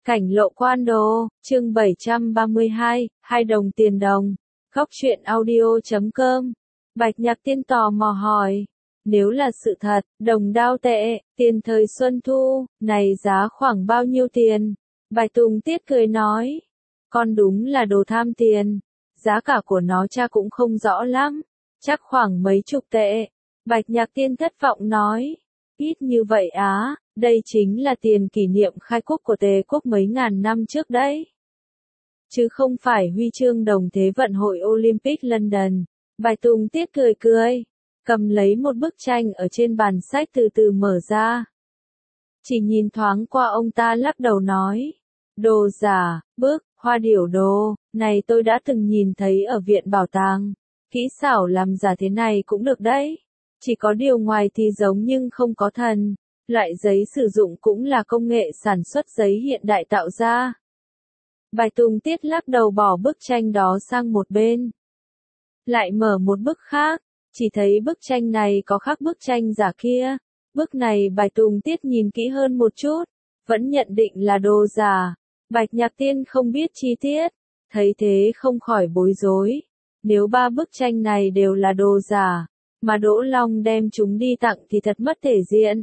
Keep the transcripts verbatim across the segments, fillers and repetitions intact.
Cảnh lộ quan đồ, chương bảy trăm ba mươi hai, hai đồng tiền đồng. Góc truyện audio chấm com. Bạch Nhạc Tiên tò mò hỏi. Nếu là sự thật, đồng đao tệ, tiền thời Xuân Thu, này giá khoảng bao nhiêu tiền? Bạch Tùng Tiết cười nói. Con đúng là đồ tham tiền. Giá cả của nó cha cũng không rõ lắm. Chắc khoảng mấy chục tệ. Bạch Nhạc Tiên thất vọng nói. Ít như vậy á, đây chính là tiền kỷ niệm khai quốc của Tề quốc mấy ngàn năm trước đấy. Chứ không phải huy chương đồng Thế vận hội Olympic London. Bạch Tùng Tiết cười cười, cầm lấy một bức tranh ở trên bàn sách từ từ mở ra. Chỉ nhìn thoáng qua ông ta lắc đầu nói. Đồ giả, bức, hoa điểu đồ, này tôi đã từng nhìn thấy ở viện bảo tàng. Kỹ xảo làm giả thế này cũng được đấy. Chỉ có điều ngoài thì giống nhưng không có thần. Loại giấy sử dụng cũng là công nghệ sản xuất giấy hiện đại tạo ra. Bạch Tùng Tiết lắc đầu bỏ bức tranh đó sang một bên. Lại mở một bức khác, chỉ thấy bức tranh này có khác bức tranh giả kia. Bức này Bạch Tùng Tiết nhìn kỹ hơn một chút, vẫn nhận định là đồ giả. Bạch Nhạc Tiên không biết chi tiết, thấy thế không khỏi bối rối. Nếu ba bức tranh này đều là đồ giả, mà Đỗ Long đem chúng đi tặng thì thật mất thể diện.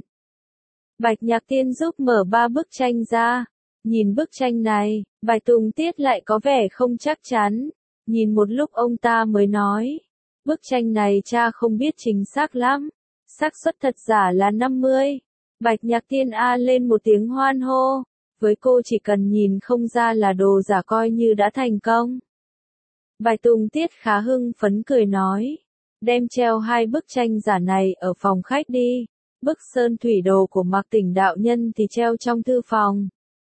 Bạch Nhạc Tiên giúp mở ba bức tranh ra. Nhìn bức tranh này, Bạch Tùng Tiết lại có vẻ không chắc chắn. Nhìn một lúc ông ta mới nói. Bức tranh này cha không biết chính xác lắm. Xác suất thật giả là năm mươi. Bạch Nhạc Tiên a lên một tiếng hoan hô. Với cô chỉ cần nhìn không ra là đồ giả coi như đã thành công. Bạch Tùng Tiết khá hưng phấn cười nói. Đem treo hai bức tranh giả này ở phòng khách đi. Bức sơn thủy đồ của Mạc Tỉnh đạo nhân thì treo trong thư phòng.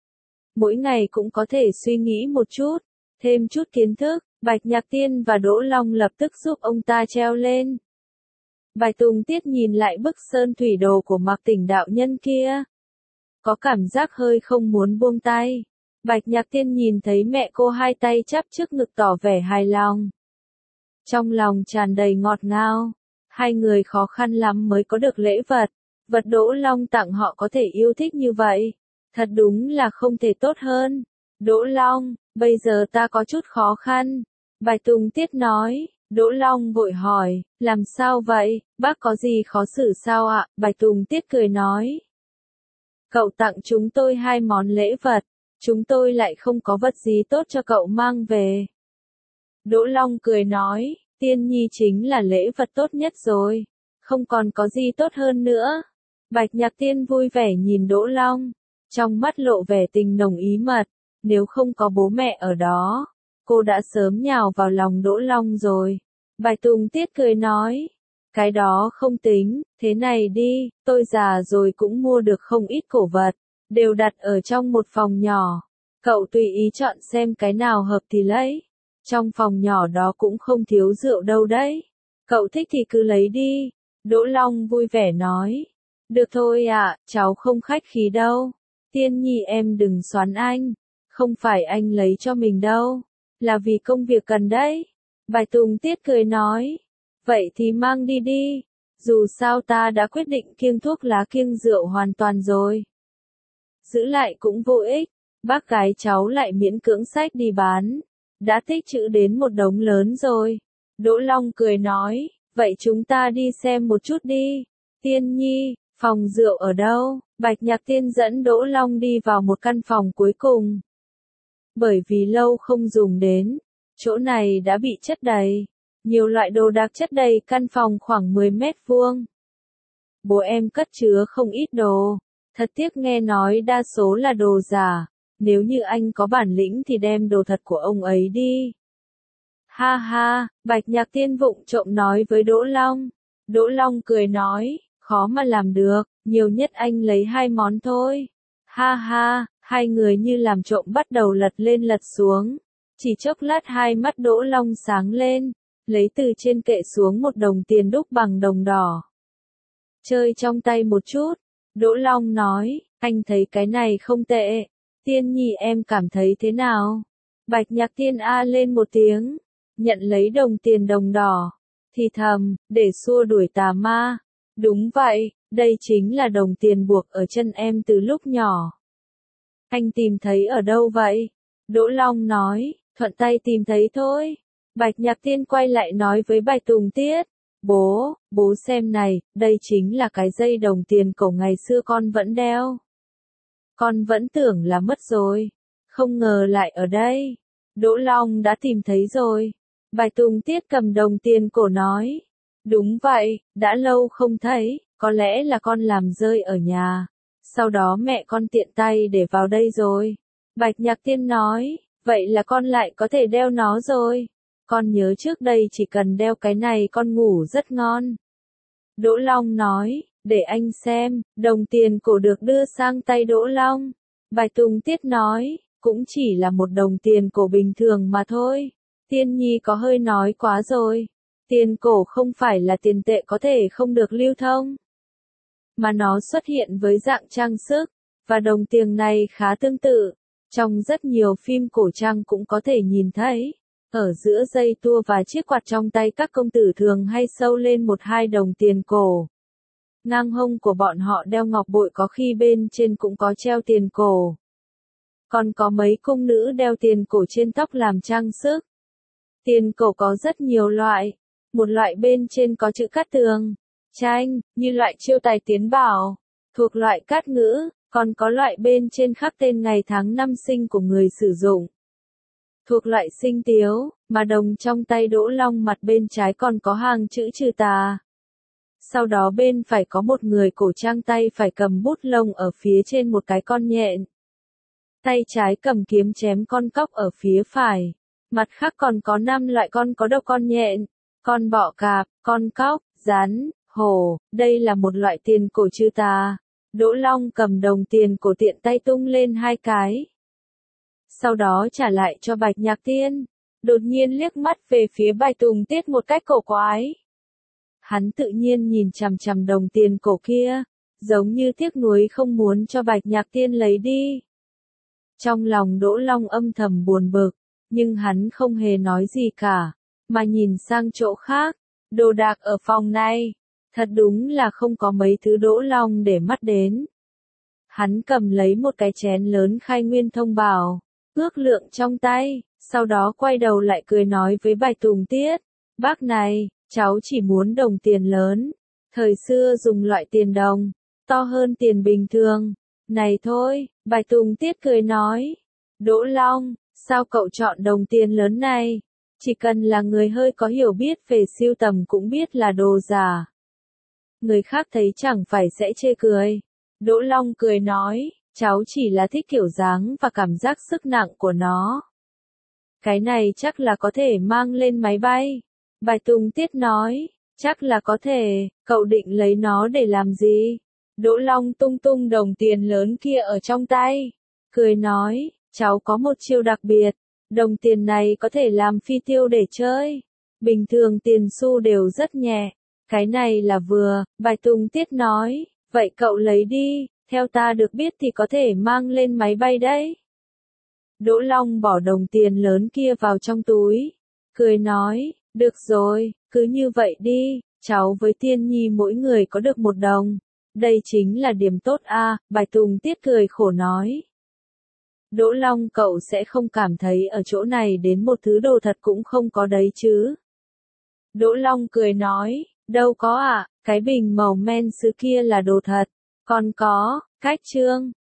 Mỗi ngày cũng có thể suy nghĩ một chút, thêm chút kiến thức. Bạch Nhạc Tiên và Đỗ Long lập tức giúp ông ta treo lên. Bạch Tùng Tiết nhìn lại bức sơn thủy đồ của Mạc Tỉnh đạo nhân kia. Có cảm giác hơi không muốn buông tay. Bạch Nhạc Tiên nhìn thấy mẹ cô hai tay chắp trước ngực tỏ vẻ hài lòng. Trong lòng tràn đầy ngọt ngào. Hai người khó khăn lắm mới có được lễ vật. Vật Đỗ Long tặng họ có thể yêu thích như vậy. Thật đúng là không thể tốt hơn. Đỗ Long, bây giờ ta có chút khó khăn. Bạch Tùng Tiết nói. Đỗ Long vội hỏi, làm sao vậy, bác có gì khó xử sao ạ? Bạch Tùng Tiết cười nói. Cậu tặng chúng tôi hai món lễ vật. Chúng tôi lại không có vật gì tốt cho cậu mang về. Đỗ Long cười nói. Tiên nhi chính là lễ vật tốt nhất rồi. Không còn có gì tốt hơn nữa. Bạch Nhạc Tiên vui vẻ nhìn Đỗ Long. Trong mắt lộ vẻ tình nồng ý mật. Nếu không có bố mẹ ở đó, cô đã sớm nhào vào lòng Đỗ Long rồi. Bạch Tùng Tiết cười nói. Cái đó không tính, thế này đi, tôi già rồi cũng mua được không ít cổ vật. Đều đặt ở trong một phòng nhỏ. Cậu tùy ý chọn xem cái nào hợp thì lấy. Trong phòng nhỏ đó cũng không thiếu rượu đâu đấy. Cậu thích thì cứ lấy đi. Đỗ Long vui vẻ nói. Được thôi ạ, cháu không khách khí đâu. Tiên nhi em đừng xoắn anh. Không phải anh lấy cho mình đâu. Là vì công việc cần đấy. Bạch Tùng Tiết cười nói. Vậy thì mang đi đi. Dù sao ta đã quyết định kiêng thuốc lá kiêng rượu hoàn toàn rồi. Giữ lại cũng vô ích. Bác gái cháu lại miễn cưỡng xách đi bán. Đã tích trữ đến một đống lớn rồi. Đỗ Long cười nói. Vậy chúng ta đi xem một chút đi. Tiên nhi, phòng rượu ở đâu? Bạch Nhạc Tiên dẫn Đỗ Long đi vào một căn phòng cuối cùng. Bởi vì lâu không dùng đến, chỗ này đã bị chất đầy. Nhiều loại đồ đạc chất đầy căn phòng khoảng mười mét vuông. Bố em cất chứa không ít đồ. Thật tiếc nghe nói đa số là đồ giả. Nếu như anh có bản lĩnh thì đem đồ thật của ông ấy đi. Ha ha, Bạch Nhạc Tiên vụng trộm nói với Đỗ Long. Đỗ Long cười nói, khó mà làm được, nhiều nhất anh lấy hai món thôi. Ha ha, hai người như làm trộm bắt đầu lật lên lật xuống. Chỉ chốc lát hai mắt Đỗ Long sáng lên, lấy từ trên kệ xuống một đồng tiền đúc bằng đồng đỏ. Chơi trong tay một chút, Đỗ Long nói, anh thấy cái này không tệ. Tiên nhi em cảm thấy thế nào? Bạch Nhạc Tiên a lên một tiếng, nhận lấy đồng tiền đồng đỏ, thì thầm, để xua đuổi tà ma. Đúng vậy, đây chính là đồng tiền buộc ở chân em từ lúc nhỏ. Anh tìm thấy ở đâu vậy? Đỗ Long nói, thuận tay tìm thấy thôi. Bạch Nhạc Tiên quay lại nói với Bạch Tùng Tiết, bố, bố xem này, đây chính là cái dây đồng tiền cổ ngày xưa con vẫn đeo. Con vẫn tưởng là mất rồi, không ngờ lại ở đây. Đỗ Long đã tìm thấy rồi. Bạch Tùng Tiết cầm đồng tiền cổ nói, đúng vậy, đã lâu không thấy, có lẽ là con làm rơi ở nhà. Sau đó mẹ con tiện tay để vào đây rồi. Bạch Nhạc Tiên nói, vậy là con lại có thể đeo nó rồi. Con nhớ trước đây chỉ cần đeo cái này con ngủ rất ngon. Đỗ Long nói, để anh xem, đồng tiền cổ được đưa sang tay Đỗ Long. Bạch Tùng Tiết nói, cũng chỉ là một đồng tiền cổ bình thường mà thôi. Tiên Nhi có hơi nói quá rồi. Tiền cổ không phải là tiền tệ có thể không được lưu thông, mà nó xuất hiện với dạng trang sức, và đồng tiền này khá tương tự. Trong rất nhiều phim cổ trang cũng có thể nhìn thấy, ở giữa dây tua và chiếc quạt trong tay các công tử thường hay sâu lên một hai đồng tiền cổ. Ngang hông của bọn họ đeo ngọc bội, có khi bên trên cũng có treo tiền cổ. Còn có mấy cung nữ đeo tiền cổ trên tóc làm trang sức. Tiền cổ có rất nhiều loại. Một loại bên trên có chữ cát tường, tranh, như loại chiêu tài tiến bảo, thuộc loại cát ngữ, còn có loại bên trên khắc tên ngày tháng năm sinh của người sử dụng, thuộc loại sinh tiếu, mà đồng trong tay Đỗ Long mặt bên trái còn có hàng chữ trừ tà. Sau đó bên phải có một người cổ trang tay phải cầm bút lông ở phía trên một cái con nhện. Tay trái cầm kiếm chém con cóc ở phía phải. Mặt khác còn có năm loại con có đầu con nhện, con bọ cạp, con cóc, rắn, hổ, đây là một loại tiền cổ trừ tà. Đỗ Long cầm đồng tiền cổ tiện tay tung lên hai cái. Sau đó trả lại cho Bạch Nhạc Tiên. Đột nhiên liếc mắt về phía Bạch Tùng Tiết một cách cổ quái. Hắn tự nhiên nhìn chằm chằm đồng tiền cổ kia, giống như tiếc nuối không muốn cho Bạch Nhạc Tiên lấy đi. Trong lòng Đỗ Long âm thầm buồn bực, nhưng hắn không hề nói gì cả, mà nhìn sang chỗ khác. Đồ đạc ở phòng này, thật đúng là không có mấy thứ Đỗ Long để mắt đến. Hắn cầm lấy một cái chén lớn khai nguyên thông bảo, ước lượng trong tay, sau đó quay đầu lại cười nói với Bạch Tùng Tiết, bác này, cháu chỉ muốn đồng tiền lớn, thời xưa dùng loại tiền đồng, to hơn tiền bình thường, này thôi. Bạch Tùng Tiết cười nói, Đỗ Long, sao cậu chọn đồng tiền lớn này? Chỉ cần là người hơi có hiểu biết về sưu tầm cũng biết là đồ giả. Người khác thấy chẳng phải sẽ chê cười. Đỗ Long cười nói, cháu chỉ là thích kiểu dáng và cảm giác sức nặng của nó. Cái này chắc là có thể mang lên máy bay. Bạch Tùng Tiết nói, chắc là có thể, cậu định lấy nó để làm gì? Đỗ Long tung tung đồng tiền lớn kia ở trong tay, cười nói, cháu có một chiêu đặc biệt, đồng tiền này có thể làm phi tiêu để chơi. Bình thường tiền xu đều rất nhẹ, cái này là vừa. Bạch Tùng Tiết nói, vậy cậu lấy đi, theo ta được biết thì có thể mang lên máy bay đấy. Đỗ Long bỏ đồng tiền lớn kia vào trong túi, cười nói, được rồi, cứ như vậy đi, cháu với Tiên Nhi mỗi người có được một đồng. Đây chính là điểm tốt a. À, Bạch Tùng Tiết cười khổ nói. Đỗ Long, cậu sẽ không cảm thấy ở chỗ này đến một thứ đồ thật cũng không có đấy chứ? Đỗ Long cười nói, đâu có ạ, à, cái bình màu men sứ kia là đồ thật, còn có, cách trương,